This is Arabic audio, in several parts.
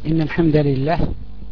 إن الحمد لله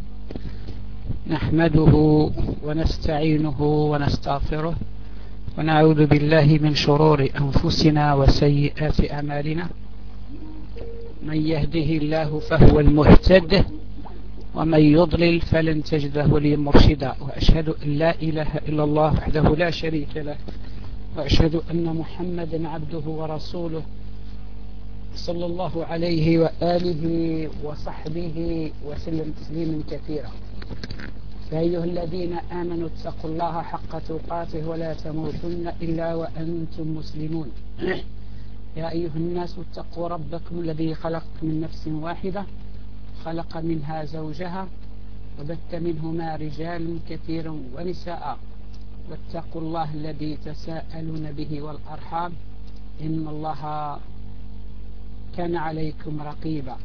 نحمده ونستعينه ونستغفره ونعوذ بالله من شرور أنفسنا وسيئات أعمالنا. من يهده الله فهو المهتد ومن يضلل فلن تجد له وليا مرشدا. وأشهد أن لا إله إلا الله وحده لا شريك له وأشهد أن محمدا عبده ورسوله صلى الله عليه وآله وصحبه وسلم تسليما كثيرا. يا أيها الذين آمنوا اتقوا الله حق تقاته ولا تموتن إلا وأنتم مسلمون. يا أيها الناس اتقوا ربكم الذي خلقكم من نفس واحدة خلق منها زوجها وبث منهما رجالا كثيرا ونساء واتقوا الله الذي تساءلون به والأرحام إن الله كان عليكم رقيبا.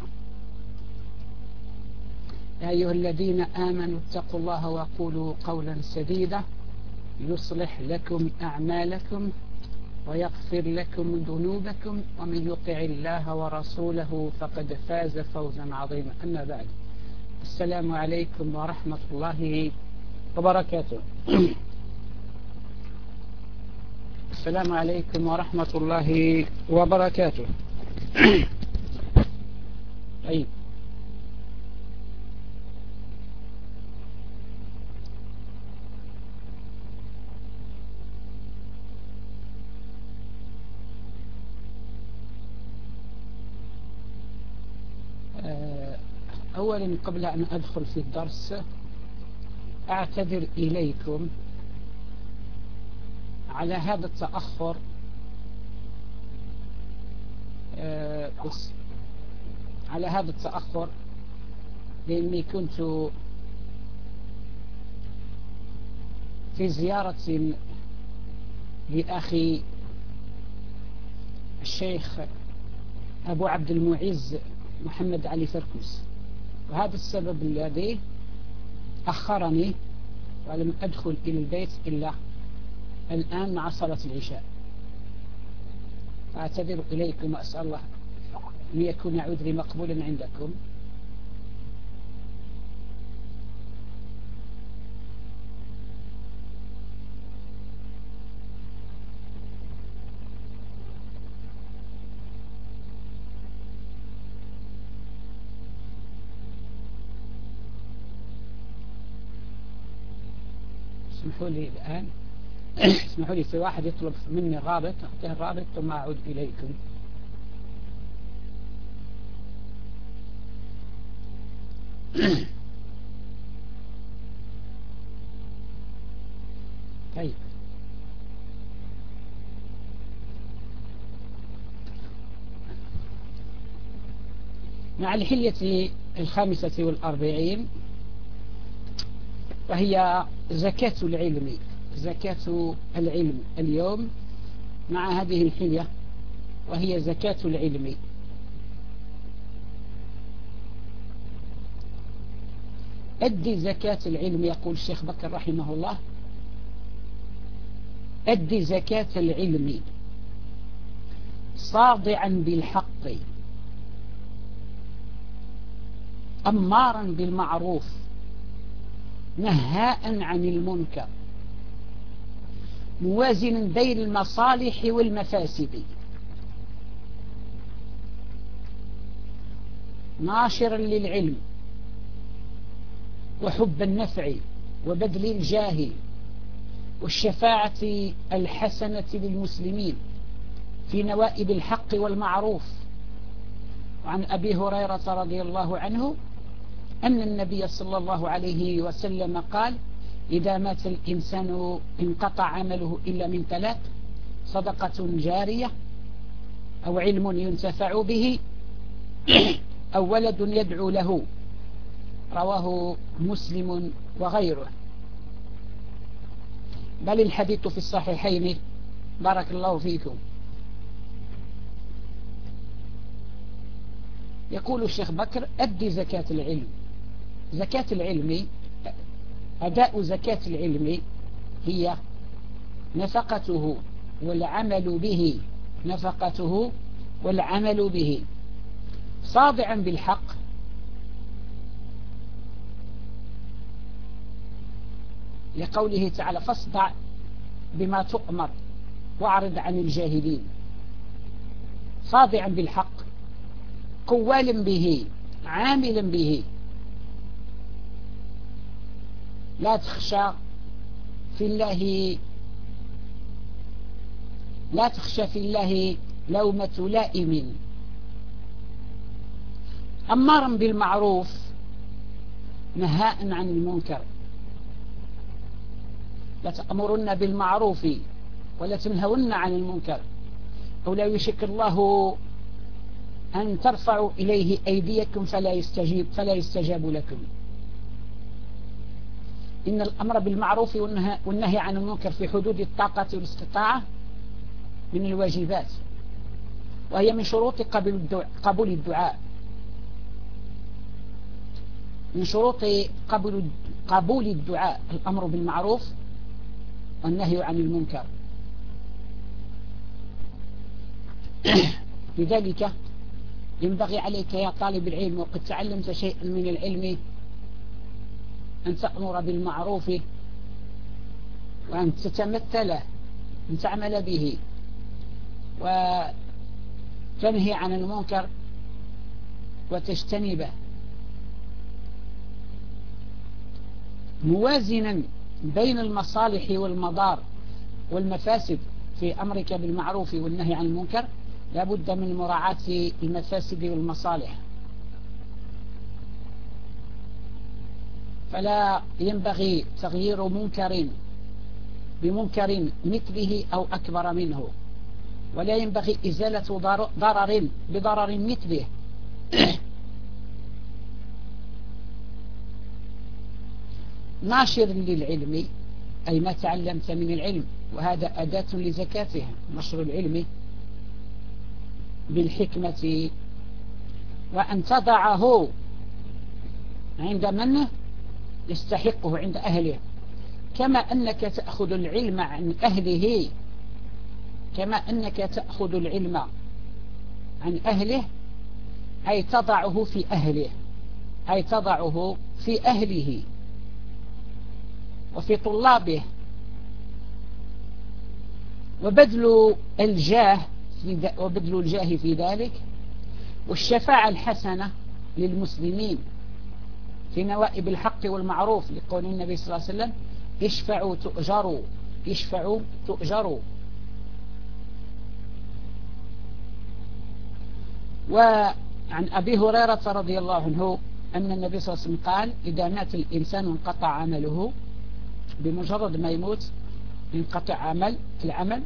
يا أيها الذين آمنوا اتقوا الله وقولوا قولا سديدا يصلح لكم أعمالكم ويغفر لكم ذنوبكم ومن يطع الله ورسوله فقد فاز فوزا عظيما. أما بعد، السلام عليكم ورحمة الله وبركاته. السلام عليكم ورحمة الله وبركاته. طيب، أولا قبل أن أدخل في الدرس أعتذر إليكم على هذا التأخر لأني كنت في زيارة لأخي الشيخ أبو عبد المعز محمد علي فركوس، وهذا السبب الذي أخرني ولم أدخل إلى البيت إلا الآن مع صلاة العشاء. أعتذر إليكم وأسأل الله أن يكون عذري مقبولا عندكم. اسمحوا لي الآن، اسمحوا لي، في واحد يطلب مني رابط، أعطيه الرابط ثم أعود إليكم. طيب، مع الحلية 45 وهي زكاة العلم اليوم مع هذه الحلية وهي زكاة العلم. أدي زكاة العلم، يقول الشيخ بكر رحمه الله، أدي زكاة العلم صادعا بالحق أمارا بالمعروف نهاء عن المنكر موازنا بين المصالح والمفاسد ناشرا للعلم وحب النفع وبذل الجاه والشفاعة الحسنة للمسلمين في نوائب الحق والمعروف. وعن أبي هريرة رضي الله عنه أن النبي صلى الله عليه وسلم قال: إذا مات الإنسان انقطع عمله إلا من 3: صدقة جارية أو علم ينتفع به أو ولد يدعو له. رواه مسلم وغيره، بل الحديث في الصحيحين. بارك الله فيكم. يقول الشيخ بكر: أدي زكاة العلم. زكاة العلم، أداء زكاة العلم هي نفقته والعمل به صادعا بالحق لقوله تعالى فاصدع بما تؤمر واعرض عن الجاهلين. صادعا بالحق، قوال به، عاملا به. لا تخشى في الله لومة لائم. أمارا بالمعروف نهاء عن المنكر. لا تأمرن بالمعروف ولا تنهون عن المنكر، أو لا يشك الله أن ترفعوا إليه أيديكم فلا يستجاب لكم. إن الأمر بالمعروف والنهي عن المنكر في حدود الطاقة والاستطاعة من الواجبات، وهي من شروط قبول الدعاء، من شروط قبول الدعاء الأمر بالمعروف والنهي عن المنكر. لذلك ينبغي عليك يا طالب العلم وقد تعلمت شيئا من العلم أن تأمر بالمعروف وأن تتمثله، أن تعمل به، وتنهي عن المنكر وتجتنبه، موازنا بين المصالح والمضار والمفاسد. في أمرك بالمعروف والنهي عن المنكر لا بد من مراعاة المفاسد والمصالح، فلا ينبغي تغيير منكر بمنكر مثله أو أكبر منه، ولا ينبغي إزالة ضرر بضرر مثله. ناشر للعلم أي ما تعلمت من العلم، وهذا أداة لزكاته، نشر العلم بالحكمة، وأن تضعه عند من يستحقه، عند أهله، كما أنك تأخذ العلم عن أهله، كما أنك تأخذ العلم عن أهله أي تضعه في أهله، أي تضعه في أهله وفي طلابه. وبذل الجاه في ذلك، والشفاعة الحسنة للمسلمين في نوائب الحق والمعروف، لقول النبي صلى الله عليه وسلم اشفعوا تؤجروا، اشفعوا تؤجروا. وعن أبي هريرة رضي الله عنه أن النبي صلى الله عليه وسلم قال إذا مات الإنسان انقطع عمله، بمجرد ما يموت ينقطع العمل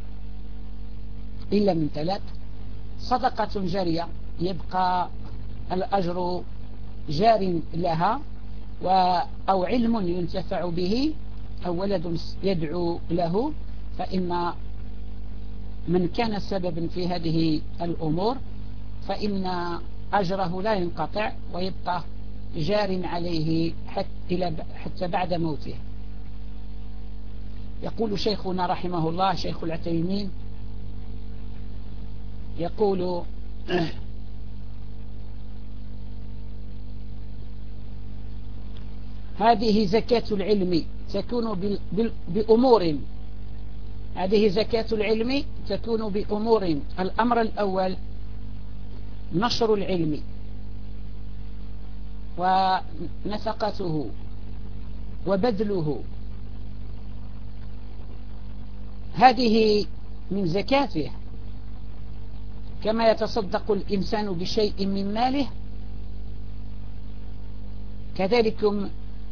إلا من ثلاث: صدقة جارية يبقى الأجر جار لها، أو علم ينتفع به، أو ولد يدعو له. فإن من كان سببا في هذه الأمور فإن أجره لا ينقطع ويبقى جار عليه حتى بعد موته. يقول شيخنا رحمه الله شيخ العثيمين، يقول هذه زكاة العلم تكون بأمور، هذه زكاة العلم تكون بأمور: الأمر الأول نشر العلم ونفقته وبذله، هذه من زكاته، كما يتصدق الإنسان بشيء من ماله كذلك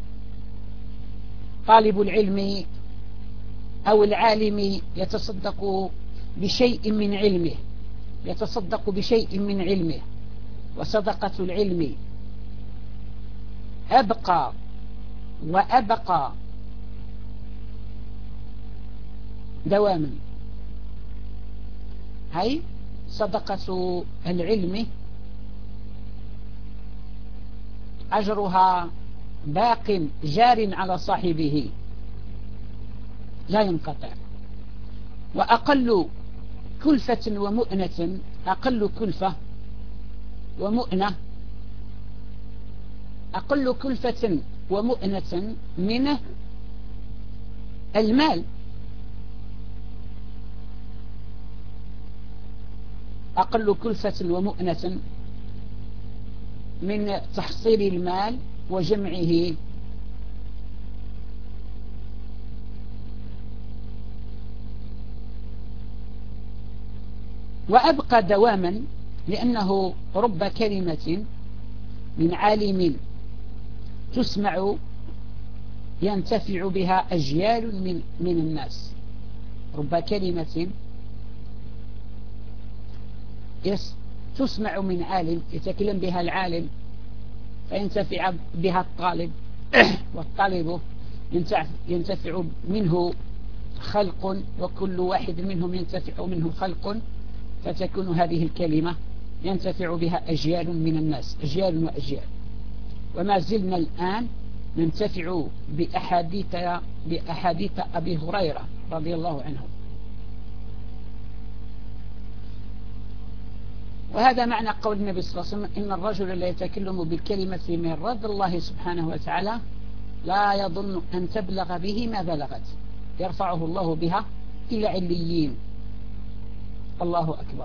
طالب العلم أو العالم يتصدق بشيء من علمه، يتصدق بشيء من علمه. وصدقة العلم أبقى وأبقى دواما. هاي صدقة العلم أجرها باق جار على صاحبه لا ينقطع. وأقل كلفة ومؤنة، أقل كلفة ومؤنة، أقل كلفة ومؤنة منه المال أقل كلفة ومؤنة من تحصيل المال وجمعه، وأبقى دواما، لأنه رب كلمة من عالم تسمع ينتفع بها أجيال من الناس. رب كلمة تسمع من عالم يتكلم بها العالم فينتفع بها الطالب، والطالب ينتفع منه خلق، وكل واحد منهم ينتفع منه خلق، فتكون هذه الكلمة ينتفع بها أجيال من الناس، أجيال وأجيال. وما زلنا الآن ننتفع بأحاديث أبي هريرة رضي الله عنه. وهذا معنى قول النبي صلى الله عليه وسلم: إن الرجل لا يتكلم بالكلمة من رضا الله سبحانه وتعالى لا يظن أن تبلغ به ما بلغت، يرفعه الله بها إلى عليين. الله أكبر.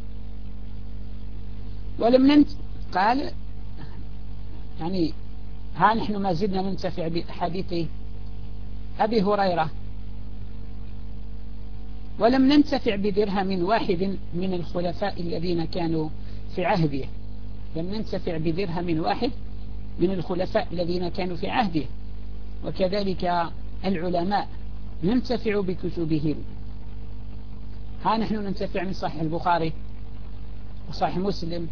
ولم قال يعني ها نحن ما زلنا ننتفع بحديث أبي هريرة، ولم ننتفع بدرهم واحد من الخلفاء الذين كانوا في عهده، لم ننتفع بدرهم واحد من الخلفاء الذين كانوا في عهده. وكذلك العلماء ننتفع بكتبهم، ها نحن ننتفع من صحيح البخاري وصحيح مسلم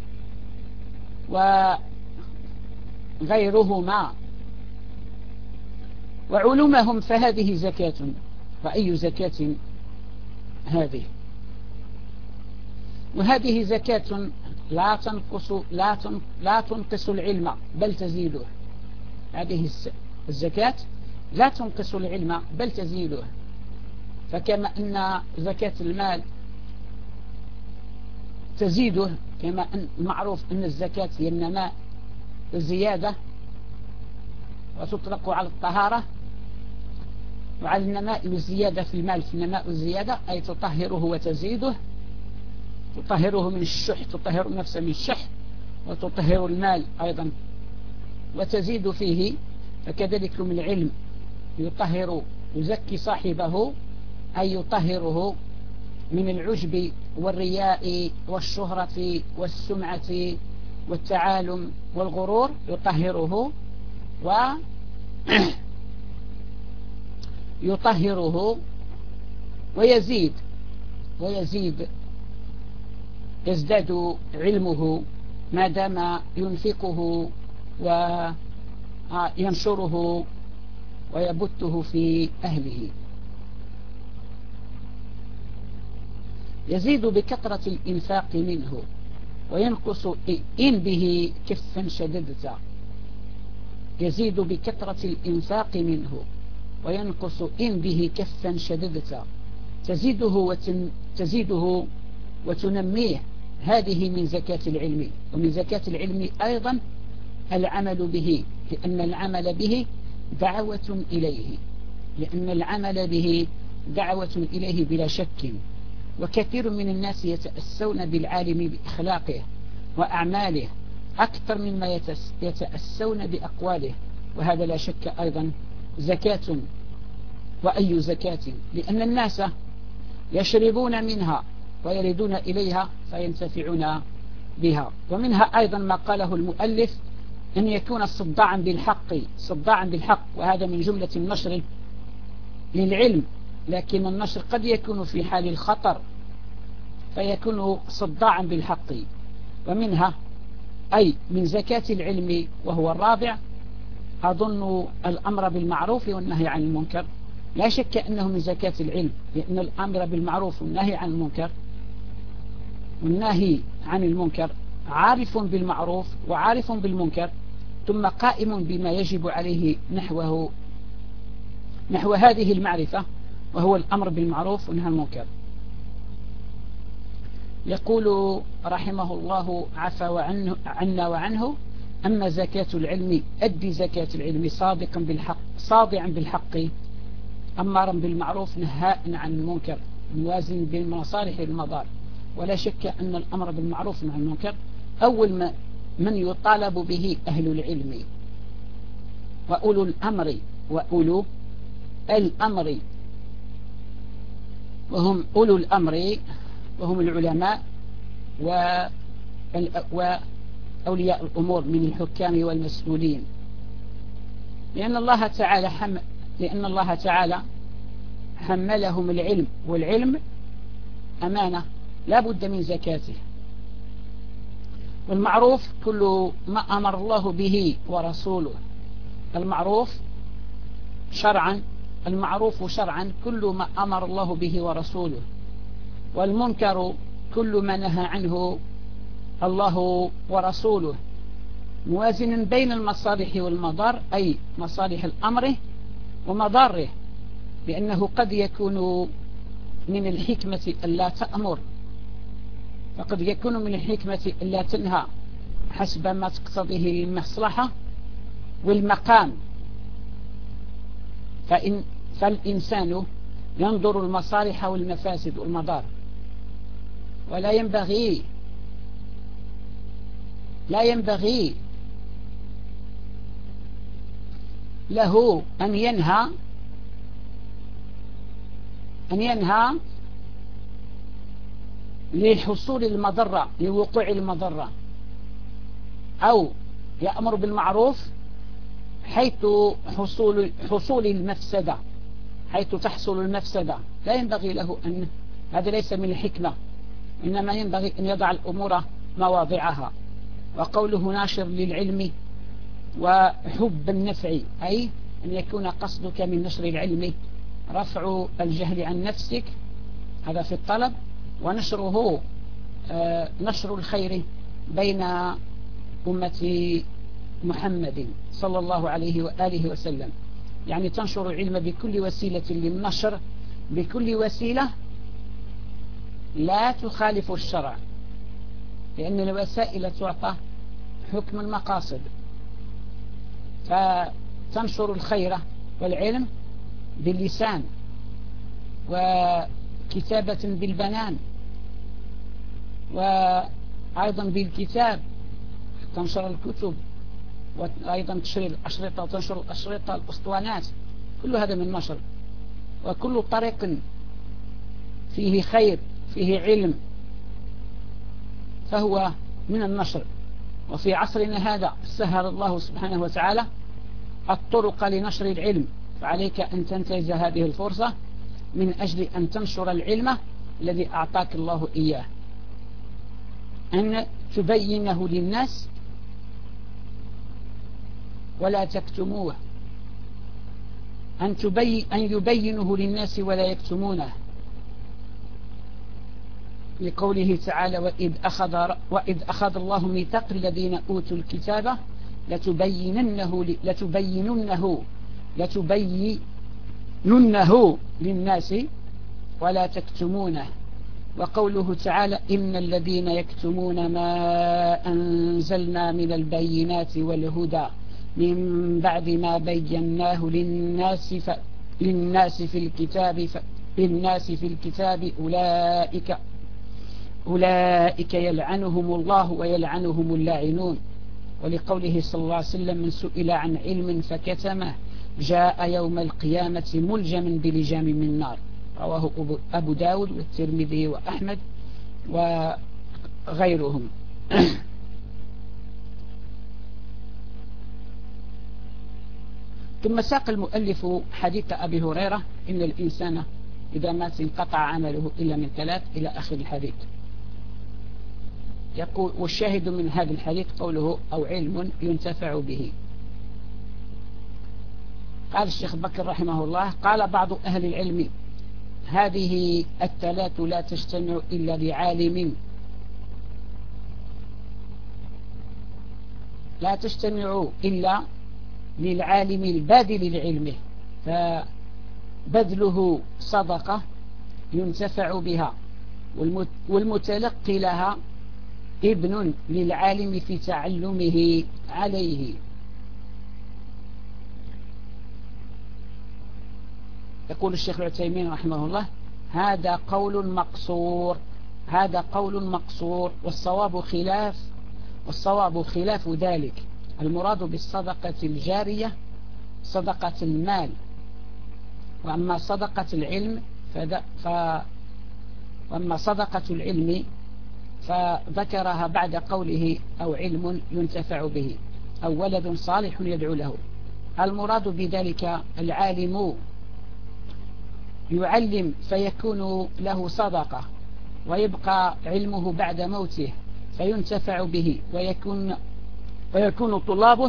وغيرهما وعلومهم، فهذه زكاة. وأي زكاة هذه؟ وهذه زكاة لا تنقص العلم بل تزيده. هذه الزكاة لا تنقص العلم بل تزيده. فكما أن زكاة المال تزيده، كما أن معروف أن الزكاة هي النماء والزيادة، وتطلق على الطهارة وعلى النماء والزيادة في المال، في النماء والزيادة أي تطهره وتزيده، تطهره من الشح، تطهر النفس من الشح، وتطهر المال أيضا وتزيد فيه. فكذلك من العلم يطهر يزكي صاحبه، أي يطهره من العجب والرياء والشهرة والسمعة والتعالم والغرور، يطهره ويطهره ويزيد يزداد علمه ما دام ينفقه وينشره ويبثه في أهله. يزيد بكثرة الإنفاق منه وينقص إن به كفا شددت. يزيد بكثرة الإنفاق منه وينقص إن به كفا شددت. تزيده وتنميه. هذه من زكاة العلم. ومن زكاة العلم أيضا العمل به، لأن العمل به دعوة إليه، لأن العمل به دعوة إليه بلا شك. وكثير من الناس يتأسون بالعالم بإخلاقه وأعماله أكثر مما يتأسون بأقواله، وهذا لا شك أيضا زكاة. وأي زكاة؟ لأن الناس يشربون منها ويردون إليها فينتفعون بها. ومنها أيضا ما قاله المؤلف أن يكون صداعا بالحق، وهذا من جملة النشر للعلم، لكن النشر قد يكون في حال الخطر فيكون صداعا بالحق. ومنها أي من زكاة العلم، وهو الرابع أظن الأمر بالمعروف والنهي عن المنكر. لا شك أنه من زكاة العلم، لأن الأمر بالمعروف والنهي عن المنكر والنهي عن المنكر عارف بالمعروف وعارف بالمنكر، ثم قائم بما يجب عليه نحو هذه المعرفة، وهو الأمر بالمعروف والنهي عن المنكر. يقول رحمه الله عفى عنا وعنه: أما زكاة العلم أدي زكاة العلم صادعا بالحق أمارا بالمعروف نهاء عن المنكر موازن بين المصالح والمضار. ولا شك أن الأمر بالمعروف مع المنكر أول من يطالب به أهل العلم وأولو الأمر وهم أولو الأمر وهم العلماء وأولياء الأمور من الحكام والمسؤولين، لأن الله تعالى حملهم العلم، والعلم أمانة لا بد من زكاته. والمعروف كل ما أمر الله به ورسوله، المعروف شرعا كل ما أمر الله به ورسوله، والمنكر كل ما نهى عنه الله ورسوله، موازنا بين المصالح والمضار، أي مصالح الأمر ومضاره، لأنه قد يكون من الحكمة ألا تأمر، وقد يكون من الحكمة ألا تنهى حسب ما تقتضيه المصلحة والمقام. فالإنسان ينظر المصالح والمفاسد والمضار، ولا ينبغي له أن ينهى لحصول المضرة، لوقوع المضرة، أو يأمر بالمعروف حيث حصول المفسدة، حيث تحصل المفسدة. لا ينبغي له أن هذا ليس من الحكمة، إنما ينبغي أن يضع الأمور مواضعها. وقوله ناشر للعلم وحب النفع، أي أن يكون قصدك من نشر العلم رفع الجهل عن نفسك، هذا في الطلب، ونشره نشر الخير بين أمة محمد صلى الله عليه وآله وسلم، يعني تنشر العلم بكل وسيلة للنشر، بكل وسيلة لا تخالف الشرع، لأن الوسائل تعطى حكم المقاصد. فتنشر الخير والعلم باللسان، وكتابة بالبنان، وأيضا بالكتاب تنشر الكتب، وأيضا تشري الأشرطة وتنشر الأشرطة الأسطوانات، كل هذا من نشر. وكل طريق فيه خير فيه علم فهو من النشر. وفي عصرنا هذا سهل الله سبحانه وتعالى الطرق لنشر العلم، فعليك أن تنتهز هذه الفرصة من أجل أن تنشر العلم الذي أعطاك الله إياه، أن تبينه للناس ولا تكتموه، أن يبينه للناس ولا يكتمونه، لقوله تعالى وإذ أخذ الله ميثاق الذين أوتوا الكتاب لتبيننه للناس ولا تكتمونه. وقوله تعالى إن الذين يكتمون ما أنزلنا من البينات والهدى من بعد ما بيناه للناس في الكتاب أولئك يلعنهم الله ويلعنهم اللاعنون. ولقوله صلى الله عليه وسلم من سئل عن علم فكتمه جاء يوم القيامة ملجما بلجام من نار، رواه أبو داود والترمذي وأحمد وغيرهم. ثم ساق المؤلف حديث أبي هريرة إن الإنسان إذا مات انقطع عمله إلا من ثلاث إلى آخر الحديث. يقول والشاهد من هذا الحديث قوله أو علم ينتفع به. قال الشيخ بكر رحمه الله قال بعض أهل العلم هذه الثلاث لا تجتمع إلا لعالم، لا تجتمع إلا للعالم الباذل لعلمه، فبذله صدقة ينتفع بها، والمتلقي لها ابن للعالم في تعلمه عليه. يقول الشيخ العثيمين رحمه الله: هذا قول مقصور، هذا قول مقصور، والصواب خلاف ذلك. المراد بالصدقة الجارية صدقة المال، وأما صدقة العلم وأما صدقة العلم فذكرها بعد قوله: أو علم ينتفع به، أو ولد صالح يدعو له. المراد بذلك العالم يعلم فيكون له صدقة، ويبقى علمه بعد موته فينتفع به، ويكون طلابه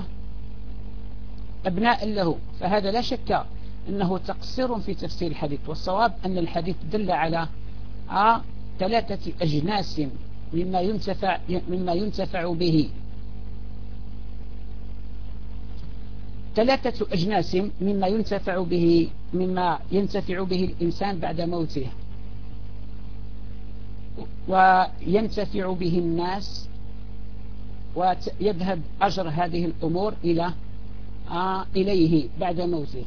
أبناء له. فهذا لا شك أنه تقصير في تفسير الحديث، والصواب أن الحديث دل على 3 أجناس مما ينتفع به، 3 أجناس مما ينتفع به الإنسان بعد موته، وينتفع به الناس، ويذهب أجر هذه الأمور إليه بعد موته.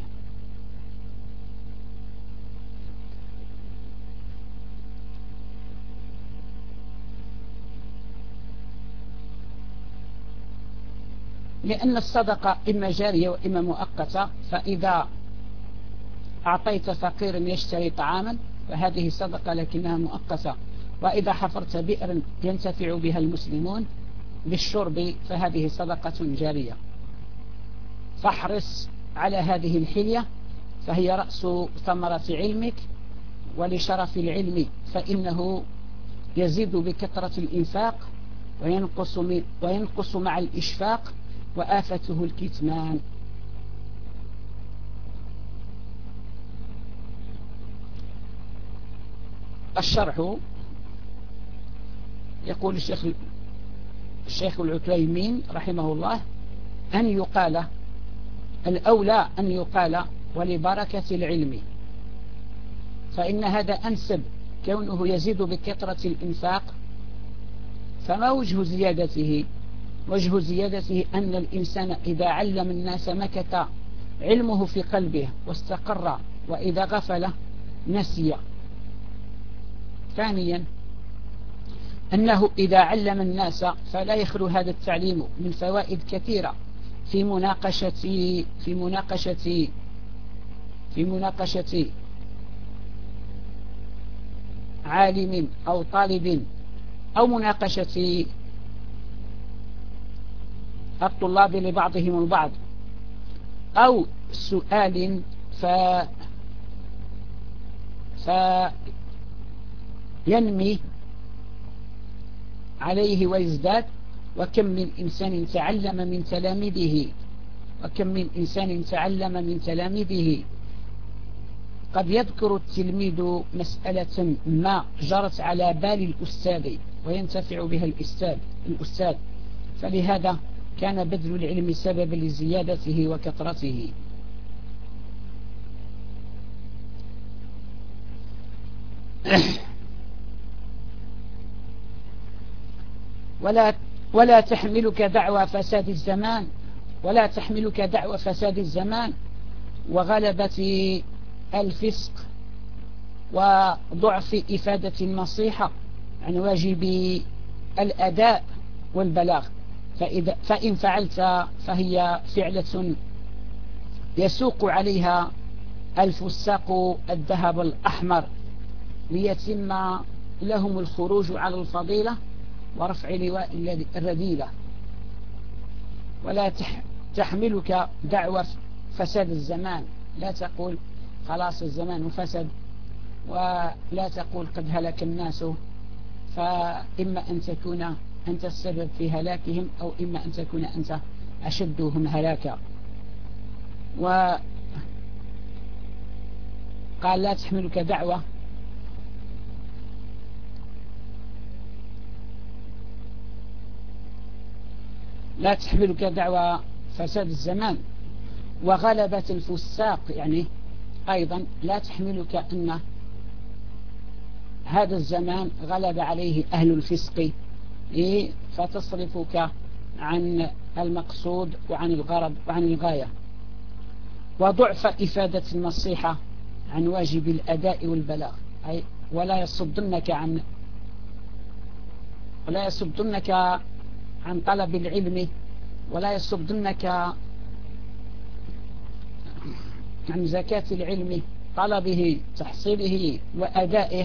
لأن الصدقة إما جارية وإما مؤقتة، فإذا أعطيت فقير يشتري طعاما فهذه صدقة لكنها مؤقتة، وإذا حفرت بئر ينتفع بها المسلمون بالشرب فهذه صدقة جارية. فاحرص على هذه الحلية، فهي رأس ثمرة علمك، ولشرف العلم فإنه يزيد بكثرة الإنفاق وينقص مع الإشفاق، وآفته الكتمان. الشرح يقول الشيخ العثيمين رحمه الله: أن يقال الأولى أن يقال ولبركة العلم، فإن هذا أنسب، كونه يزيد بكثرة الإنفاق. فما وجه زيادته؟ وجه زيادته أن الإنسان إذا علم الناس مكث علمه في قلبه واستقر، وإذا غفل نسي. ثانيا أنه إذا علم الناس فلا يخلو هذا التعليم من فوائد كثيرة في مناقشة عالم أو طالب، أو مناقشة الطلاب لبعضهم البعض، أو سؤال فينمي عليه ويزداد. وكم من إنسان تعلم من تلاميذه قد يذكر التلميذ مسألة ما جرت على بال الأستاذ وينتفع بها الأستاذ، فلهذا كان بذل العلم سببا لزيادته وكثرته. ولا تحملك دعوى فساد الزمان وغلبة الفسق وضعف إفادة النصيحة عن واجب الأداء والبلاغ. فإن فعلت فهي فعلة يسوق عليها الفساق الذهب الأحمر ليتم لهم الخروج على الفضيلة ورفع لواء الرذيلة. ولا تحملك دعوة فساد الزمان، لا تقول خلاص الزمان فسد، ولا تقول قد هلك الناس، فإما أن تكون أنت السبب في هلاكهم، أو إما أن تكون أنت أشدهم هلاكا. وقال لا تحملك دعوة فساد الزمان وغلبة الفساق، يعني أيضا لا تحملك أن هذا الزمان غلب عليه أهل الفسق فتصرفك عن المقصود وعن الغرض وعن الغاية. وضعف إفادة النصيحة عن واجب الأداء والبلاغ، أي ولا يصدنك عن طلب العلم، ولا يصدنك عن زكاة العلم، طلبه تحصيله وأدائه.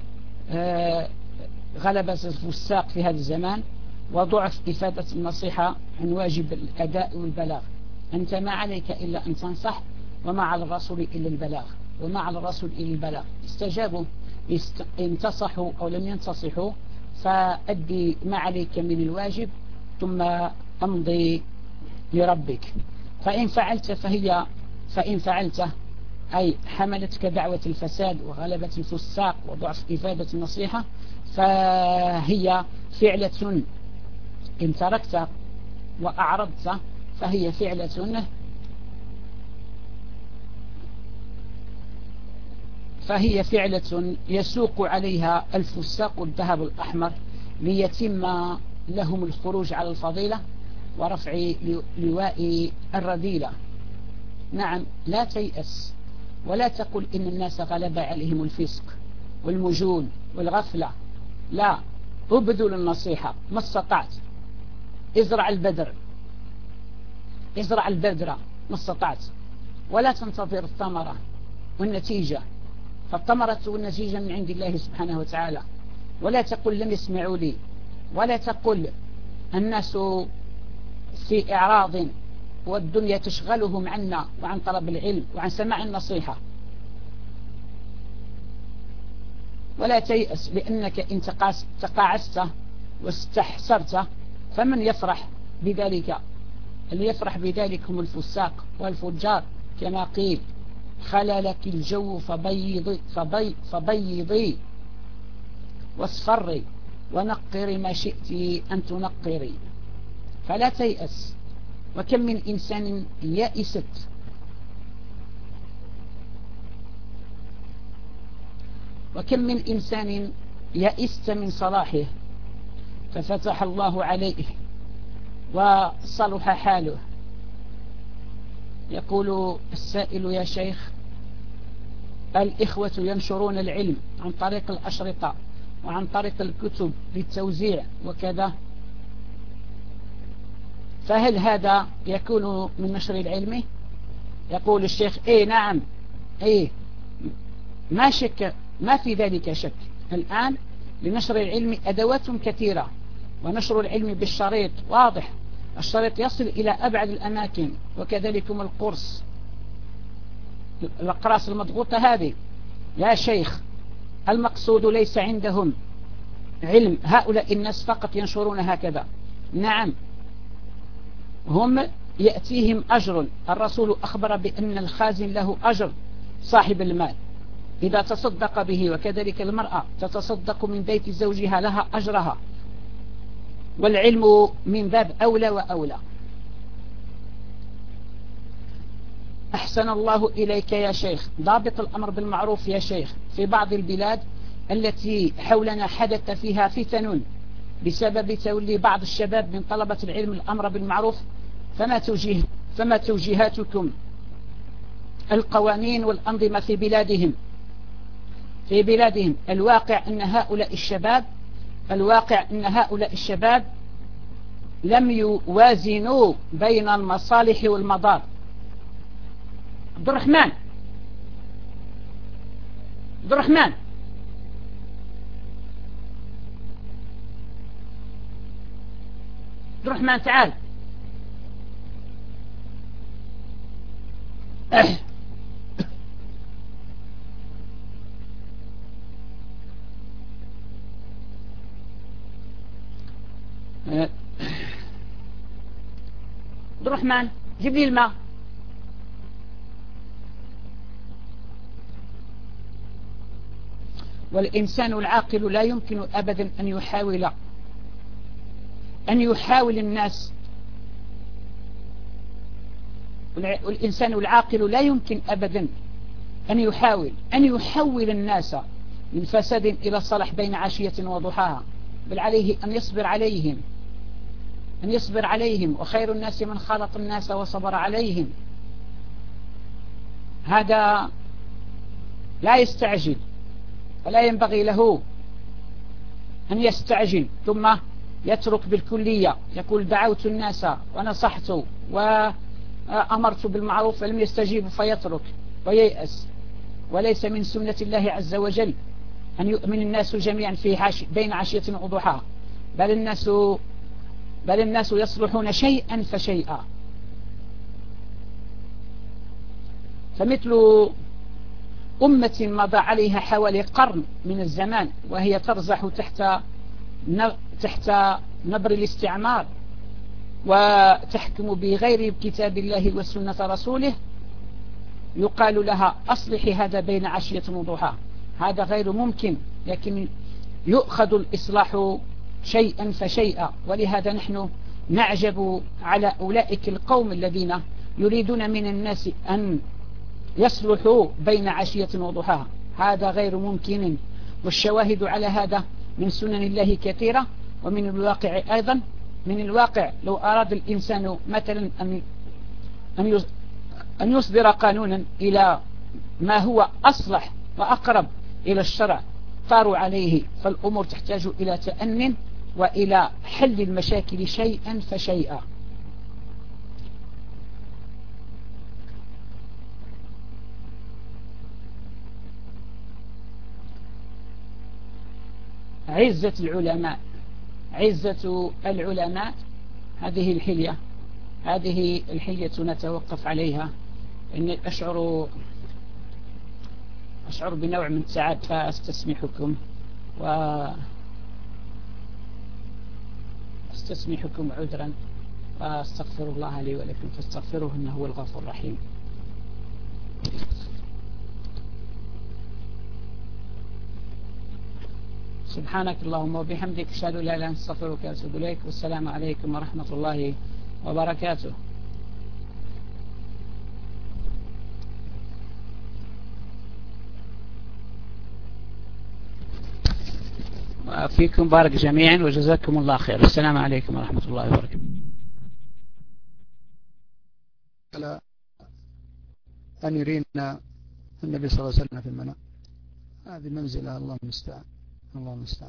غلبة الفساق في هذا الزمان وضعف إفادة النصيحة عن واجب الأداء والبلاغ. أنت ما عليك إلا أن تنصح، وما على الرسول إلا البلاغ، وما على الرسول إلا البلاغ. استجابوا انتصحوا أو لم ينتصحوا، فأدي ما عليك من الواجب ثم أمضي لربك. فإن فعلت أي حملتك دعوة الفساد وغلبة الفساق وضعف إفادة النصيحة، فهي فعلة إن تركت وأعرضت فهي فعلة يسوق عليها الفساق الذهب الأحمر ليتم لهم الخروج على الفضيلة ورفع لواء الرذيلة. نعم، لا تيأس ولا تقل إن الناس غلب عليهم الفسق والمجون والغفلة. لا، ابذل النصيحة ما استطعت. ازرع البذر ما استطعت، ولا تنتظر الثمرة والنتيجة، فالثمرة والنتيجة من عند الله سبحانه وتعالى. ولا تقل لم يسمعوا لي، ولا تقل الناس في إعراض والدنيا تشغلهم عنا وعن طلب العلم وعن سماع النصيحة. ولا تيأس، لأنك إن تقاعست واستحسرت فمن يفرح بذلك؟ اللي يفرح بذلك هم الفساق والفجار، كما قيل: خللك الجو فبيضي واصفري ونقري ما شئت أن تنقري. فلا تيأس. وكم من إنسان يئست من صلاحه ففتح الله عليه وصلح حاله. يقول السائل: يا شيخ، الإخوة ينشرون العلم عن طريق الأشرطة وعن طريق الكتب للتوزيع وكذا، فهل هذا يكون من نشر العلم؟ يقول الشيخ: إيه نعم، إيه ما شك، ما في ذلك شك. الآن لنشر العلم أدوات كثيرة، ونشر العلم بالشريط واضح، الشريط يصل إلى أبعد الأماكن، وكذلك القرص، الأقراص المضغوطة هذه. يا شيخ، المقصود ليس عندهم علم هؤلاء الناس فقط ينشرون هكذا. نعم، هم يأتيهم أجر. الرسول أخبر بأن الخازن له أجر صاحب المال إذا تصدق به، وكذلك المرأة تتصدق من بيت زوجها لها أجرها، والعلم من باب أولى وأولى. أحسن الله إليك يا شيخ. ضابط الأمر بالمعروف يا شيخ، في بعض البلاد التي حولنا حدث فيها فتن بسبب تولي بعض الشباب من طلبة العلم الأمر بالمعروف، فما توجيهاتكم؟ القوانين والأنظمة في بلادهم الواقع أن هؤلاء الشباب لم يوازنوا بين المصالح والمضار. عبد الرحمن تعال. عبد الرحمن، جيب لي الماء. والإنسان العاقل لا يمكن أبدا أن يحاول الناس. والإنسان العاقل لا يمكن أبدا أن يحول الناس من فساد إلى الصلاح بين عشية وضحاها، بل عليه أن يصبر عليهم، وخير الناس من خالط الناس وصبر عليهم. هذا لا يستعجل، ولا ينبغي له أن يستعجل ثم يترك بالكلية، يقول دعوت الناس ونصحت وأمرت بالمعروف فلم يستجيبوا فيترك وييأس. وليس من سنة الله عز وجل أن يؤمن الناس جميعا بين عشية وضحاها، بل الناس يصلحون شيئا فشيئا. فمثل أمة مضى عليها حوالي قرن من الزمان وهي ترزح تحت نبر الاستعمار وتحكم بغير كتاب الله وسنة رسوله، يقال لها أصلحي هذا بين عشية وضحاها. هذا غير ممكن، لكن يؤخذ الإصلاح شيئا فشيئا. ولهذا نحن نعجب على أولئك القوم الذين يريدون من الناس أن يصلحوا بين عشية وضحاها. هذا غير ممكن، والشواهد على هذا من سنن الله كثيرة، ومن الواقع أيضا. من الواقع لو أراد الإنسان مثلا أن يصدر قانونا إلى ما هو أصلح وأقرب إلى الشرع طاروا عليه. فالأمور تحتاج إلى تأن وإلى حل المشاكل شيئا فشيئا. عزة العلماء، عزة العلماء هذه الحلية نتوقف عليها. إني أشعر بنوع من التعب، فأستسمحكم عذرا، فاستغفر الله لي ولكم فاستغفروه إنه هو الغفور الرحيم. سبحانك اللهم وبحمدك، أشهد أن لا إله إلا أنت، أستغفرك وأتوب إليك. والسلام عليكم ورحمة الله وبركاته. وفيكم بارك جميعا وجزاكم الله خير. السلام عليكم ورحمة الله وبركاته. أن يرينا النبي صلى الله عليه وسلم في المنام، هذه منزلة الله المستعان.